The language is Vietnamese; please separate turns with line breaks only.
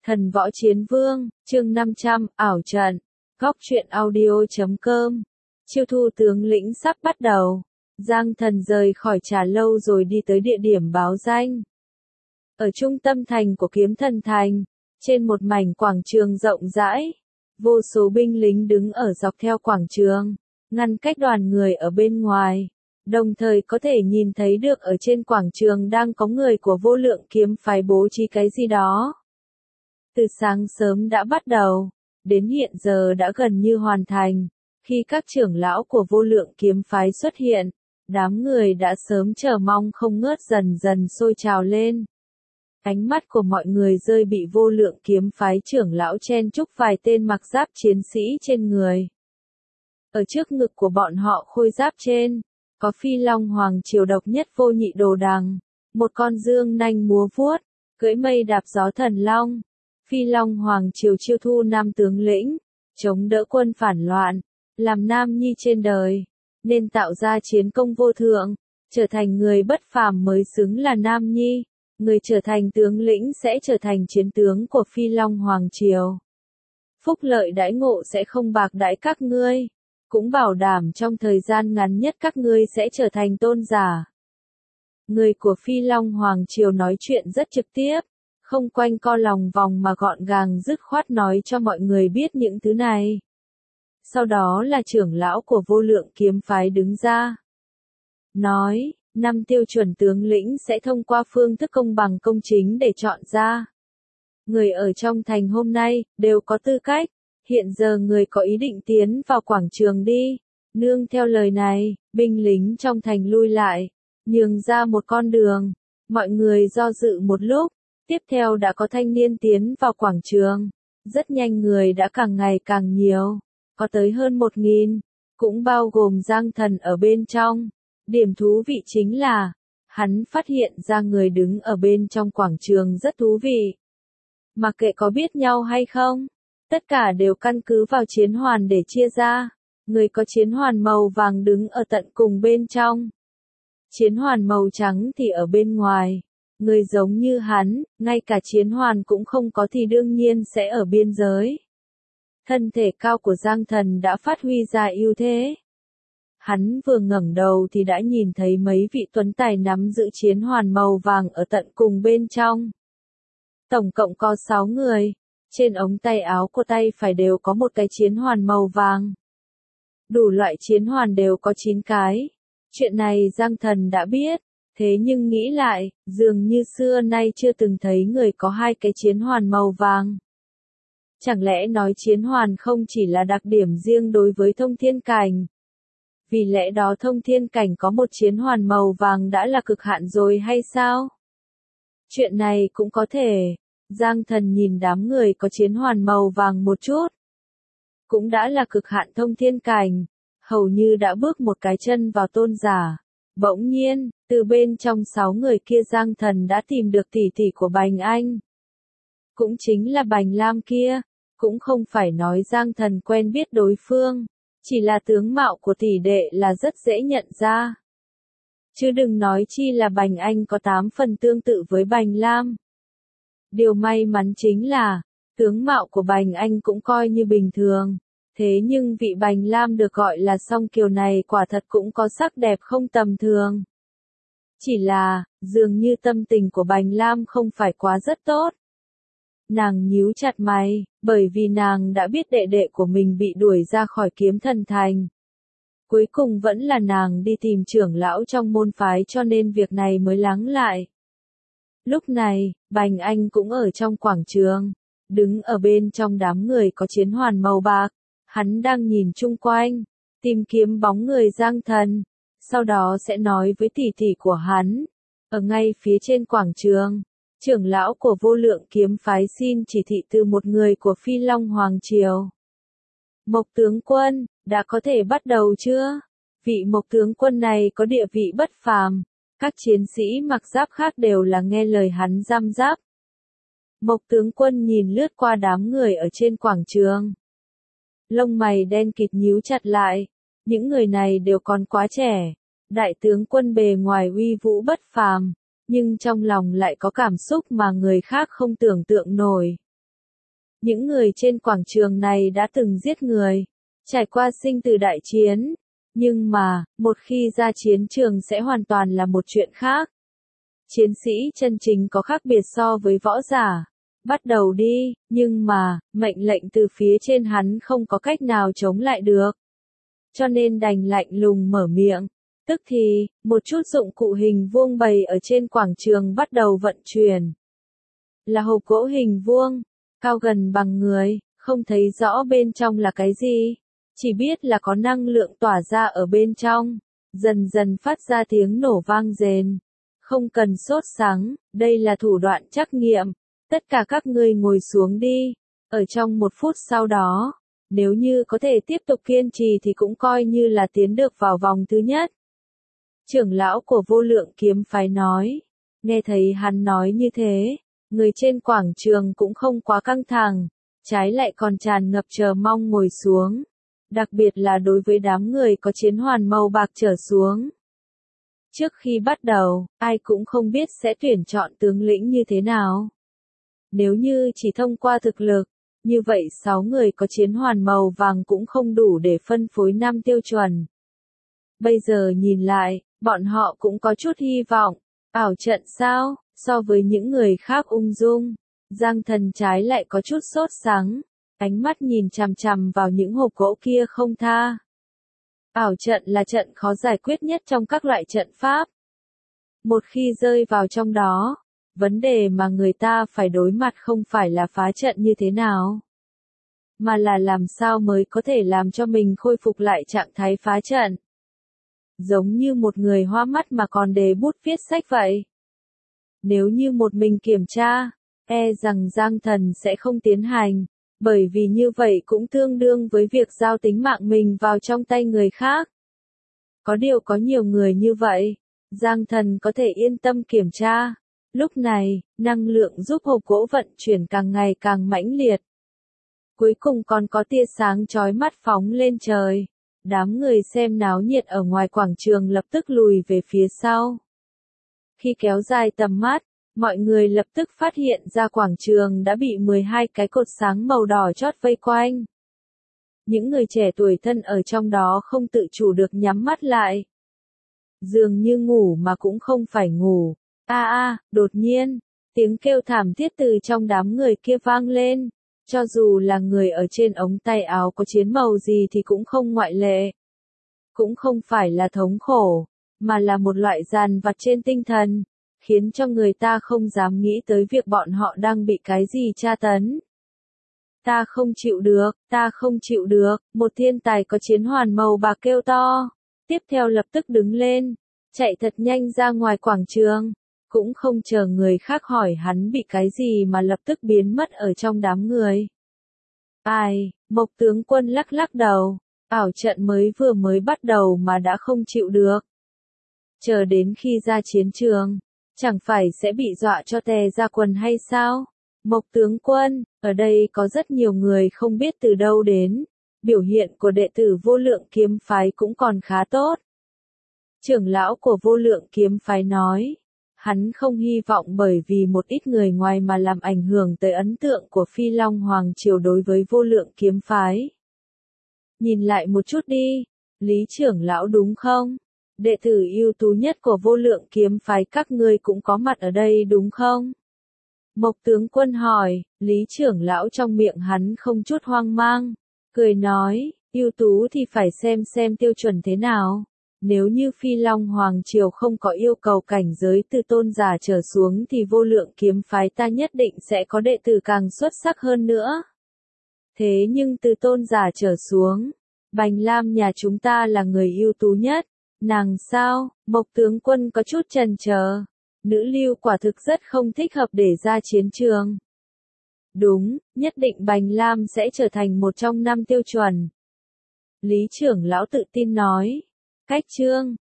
Thần võ chiến vương, chương 500, ảo trận. Góc truyện audio.com. Chiêu thu tướng lĩnh sắp bắt đầu. Giang Thần rời khỏi trà lâu rồi đi tới địa điểm báo danh. Ở trung tâm thành của Kiếm Thần Thành, trên một mảnh quảng trường rộng rãi, vô số binh lính đứng ở dọc theo quảng trường, ngăn cách đoàn người ở bên ngoài. Đồng thời có thể nhìn thấy được ở trên quảng trường đang có người của Vô Lượng Kiếm phái bố trí cái gì đó. Từ sáng sớm đã bắt đầu, đến hiện giờ đã gần như hoàn thành. Khi các trưởng lão của Vô Lượng Kiếm phái xuất hiện, đám người đã sớm chờ mong không ngớt dần dần sôi trào lên. Ánh mắt của mọi người rơi bị Vô Lượng Kiếm phái trưởng lão chen chúc vài tên mặc giáp chiến sĩ trên người. Ở trước ngực của bọn họ khôi giáp trên, có Phi Long Hoàng Triều độc nhất vô nhị Đồ Đằng, một con dương nanh múa vuốt, cưỡi mây đạp gió thần long. Phi Long Hoàng Triều chiêu thu nam tướng lĩnh, chống đỡ quân phản loạn, làm nam nhi trên đời, nên tạo ra chiến công vô thượng, trở thành người bất phàm mới xứng là nam nhi. Người trở thành tướng lĩnh sẽ trở thành chiến tướng của Phi Long Hoàng Triều. Phúc lợi đãi ngộ sẽ không bạc đãi các ngươi, cũng bảo đảm trong thời gian ngắn nhất các ngươi sẽ trở thành tôn giả. Người của Phi Long Hoàng Triều nói chuyện rất trực tiếp, không quanh co lòng vòng mà gọn gàng dứt khoát nói cho mọi người biết những thứ này. Sau đó là trưởng lão của Vô Lượng Kiếm phái đứng ra, nói, 5 tiêu chuẩn tướng lĩnh sẽ thông qua phương thức công bằng công chính để chọn ra. Người ở trong thành hôm nay, đều có tư cách, hiện giờ người có ý định tiến vào quảng trường đi. Nương theo lời này, binh lính trong thành lui lại, nhường ra một con đường. Mọi người do dự một lúc, tiếp theo đã có thanh niên tiến vào quảng trường. Rất nhanh người đã càng ngày càng nhiều, có tới hơn 1.000, cũng bao gồm Giang Thần ở bên trong. Điểm thú vị chính là, hắn phát hiện ra người đứng ở bên trong quảng trường rất thú vị. Mặc kệ có biết nhau hay không, tất cả đều căn cứ vào chiến hoàn để chia ra. Người có chiến hoàn màu vàng đứng ở tận cùng bên trong. Chiến hoàn màu trắng thì ở bên ngoài. Người giống như hắn, ngay cả chiến hoàn cũng không có thì đương nhiên sẽ ở biên giới. Thân thể cao của Giang Thần đã phát huy ra ưu thế. Hắn vừa ngẩng đầu thì đã nhìn thấy mấy vị tuấn tài nắm giữ chiến hoàn màu vàng ở tận cùng bên trong. Tổng cộng có 6 người, trên ống tay áo của tay phải đều có một cái chiến hoàn màu vàng. Đủ loại chiến hoàn đều có 9 cái. Chuyện này Giang Thần đã biết, thế nhưng nghĩ lại, dường như xưa nay chưa từng thấy người có 2 cái chiến hoàn màu vàng. Chẳng lẽ nói chiến hoàn không chỉ là đặc điểm riêng đối với thông thiên cảnh? Vì lẽ đó thông thiên cảnh có một chiến hoàn màu vàng đã là cực hạn rồi hay sao? Chuyện này cũng có thể. Giang Thần nhìn đám người có chiến hoàn màu vàng một chút. Cũng đã là cực hạn thông thiên cảnh, hầu như đã bước một cái chân vào tôn giả. Bỗng nhiên, từ bên trong 6 người kia Giang Thần đã tìm được tỷ tỷ của Bành Anh. Cũng chính là Bành Lam kia, cũng không phải nói Giang Thần quen biết đối phương. Chỉ là tướng mạo của tỷ đệ là rất dễ nhận ra. Chứ đừng nói chi là Bành Anh có 8 phần tương tự với Bành Lam. Điều may mắn chính là, tướng mạo của Bành Anh cũng coi như bình thường. Thế nhưng vị Bành Lam được gọi là song kiều này quả thật cũng có sắc đẹp không tầm thường. Chỉ là, dường như tâm tình của Bành Lam không phải quá rất tốt. Nàng nhíu chặt mày, bởi vì nàng đã biết đệ đệ của mình bị đuổi ra khỏi Kiếm Thần Thành. Cuối cùng vẫn là nàng đi tìm trưởng lão trong môn phái cho nên việc này mới lắng lại. Lúc này, Bành Anh cũng ở trong quảng trường, đứng ở bên trong đám người có chiến hoàn màu bạc. Hắn đang nhìn chung quanh, tìm kiếm bóng người Giang Thần, sau đó sẽ nói với tỷ tỷ của hắn. Ở ngay phía trên quảng trường, trưởng lão của Vô Lượng Kiếm phái xin chỉ thị từ một người của Phi Long Hoàng Triều. Mộc tướng quân, đã có thể bắt đầu chưa? Vị Mộc tướng quân này có địa vị bất phàm, các chiến sĩ mặc giáp khác đều là nghe lời hắn giam giáp. Mộc tướng quân nhìn lướt qua đám người ở trên quảng trường. Lông mày đen kịt nhíu chặt lại, những người này đều còn quá trẻ. Đại tướng quân bề ngoài uy vũ bất phàm, nhưng trong lòng lại có cảm xúc mà người khác không tưởng tượng nổi. Những người trên quảng trường này đã từng giết người, trải qua sinh tử đại chiến. Nhưng mà, một khi ra chiến trường sẽ hoàn toàn là một chuyện khác. Chiến sĩ chân chính có khác biệt so với võ giả. Bắt đầu đi, nhưng mà, mệnh lệnh từ phía trên hắn không có cách nào chống lại được. Cho nên đành lạnh lùng mở miệng. Tức thì, một chút dụng cụ hình vuông bày ở trên quảng trường bắt đầu vận chuyển. Là hộp gỗ hình vuông, cao gần bằng người, không thấy rõ bên trong là cái gì. Chỉ biết là có năng lượng tỏa ra ở bên trong, dần dần phát ra tiếng nổ vang rền. Không cần sốt sắng, đây là thủ đoạn trắc nghiệm. Tất cả các ngươi ngồi xuống đi. Ở trong 1 phút sau đó, nếu như có thể tiếp tục kiên trì thì cũng coi như là tiến được vào vòng thứ nhất. Trưởng lão của Vô Lượng Kiếm Phái nói. Nghe thấy hắn nói như thế, người trên quảng trường cũng không quá căng thẳng, trái lại còn tràn ngập chờ mong ngồi xuống. Đặc biệt là đối với đám người có chiến hoàn màu bạc trở xuống. Trước khi bắt đầu, ai cũng không biết sẽ tuyển chọn tướng lĩnh như thế nào. Nếu như chỉ thông qua thực lực, như vậy 6 người có chiến hoàn màu vàng cũng không đủ để phân phối 5 tiêu chuẩn. Bây giờ nhìn lại, bọn họ cũng có chút hy vọng. Ảo trận sao, so với những người khác ung dung, Giang Thần trái lại có chút sốt sắng, ánh mắt nhìn chằm chằm vào những hộp gỗ kia không tha. Ảo trận là trận khó giải quyết nhất trong các loại trận pháp. Một khi rơi vào trong đó, vấn đề mà người ta phải đối mặt không phải là phá trận như thế nào, mà là làm sao mới có thể làm cho mình khôi phục lại trạng thái phá trận. Giống như một người hoa mắt mà còn đề bút viết sách vậy. Nếu như một mình kiểm tra, e rằng Giang Thần sẽ không tiến hành, bởi vì như vậy cũng tương đương với việc giao tính mạng mình vào trong tay người khác. Có điều có nhiều người như vậy, Giang Thần có thể yên tâm kiểm tra. Lúc này, năng lượng giúp hộp gỗ vận chuyển càng ngày càng mãnh liệt. Cuối cùng còn có tia sáng chói mắt phóng lên trời. Đám người xem náo nhiệt ở ngoài quảng trường lập tức lùi về phía sau. Khi kéo dài tầm mắt, mọi người lập tức phát hiện ra quảng trường đã bị 12 cái cột sáng màu đỏ chót vây quanh. Những người trẻ tuổi thân ở trong đó không tự chủ được nhắm mắt lại. Dường như ngủ mà cũng không phải ngủ. Đột nhiên, tiếng kêu thảm thiết từ trong đám người kia vang lên. Cho dù là người ở trên ống tay áo có chiến màu gì thì cũng không ngoại lệ. Cũng không phải là thống khổ, mà là một loại dằn vặt trên tinh thần, khiến cho người ta không dám nghĩ tới việc bọn họ đang bị cái gì tra tấn. Ta không chịu được, ta không chịu được, một thiên tài có chiến hoàn màu bạc kêu to. Tiếp theo lập tức đứng lên, chạy thật nhanh ra ngoài quảng trường. Cũng không chờ người khác hỏi hắn bị cái gì mà lập tức biến mất ở trong đám người. Mộc tướng quân lắc lắc đầu, ảo trận vừa mới bắt đầu mà đã không chịu được. Chờ đến khi ra chiến trường, chẳng phải sẽ bị dọa cho tè ra quần hay sao? Mộc tướng quân, ở đây có rất nhiều người không biết từ đâu đến, biểu hiện của đệ tử Vô Lượng Kiếm Phái cũng còn khá tốt. Trưởng lão của Vô Lượng Kiếm Phái nói. Hắn không hy vọng bởi vì một ít người ngoài mà làm ảnh hưởng tới ấn tượng của Phi Long Hoàng Triều đối với Vô Lượng Kiếm Phái. Nhìn lại một chút đi, Lý trưởng lão đúng không? Đệ tử ưu tú nhất của Vô Lượng Kiếm Phái các ngươi cũng có mặt ở đây đúng không? Mộc tướng quân hỏi, Lý trưởng lão trong miệng hắn không chút hoang mang, cười nói, ưu tú thì phải xem tiêu chuẩn thế nào. Nếu như Phi Long Hoàng Triều không có yêu cầu cảnh giới từ tôn giả trở xuống thì Vô Lượng Kiếm Phái ta nhất định sẽ có đệ tử càng xuất sắc hơn nữa. Thế nhưng từ tôn giả trở xuống, Bành Lam nhà chúng ta là người ưu tú nhất. Nàng sao? Mộc tướng quân có chút chần chờ. Nữ lưu quả thực rất không thích hợp để ra chiến trường. Đúng, nhất định Bành Lam sẽ trở thành một trong 5 tiêu chuẩn. Lý trưởng lão tự tin nói. Cách chương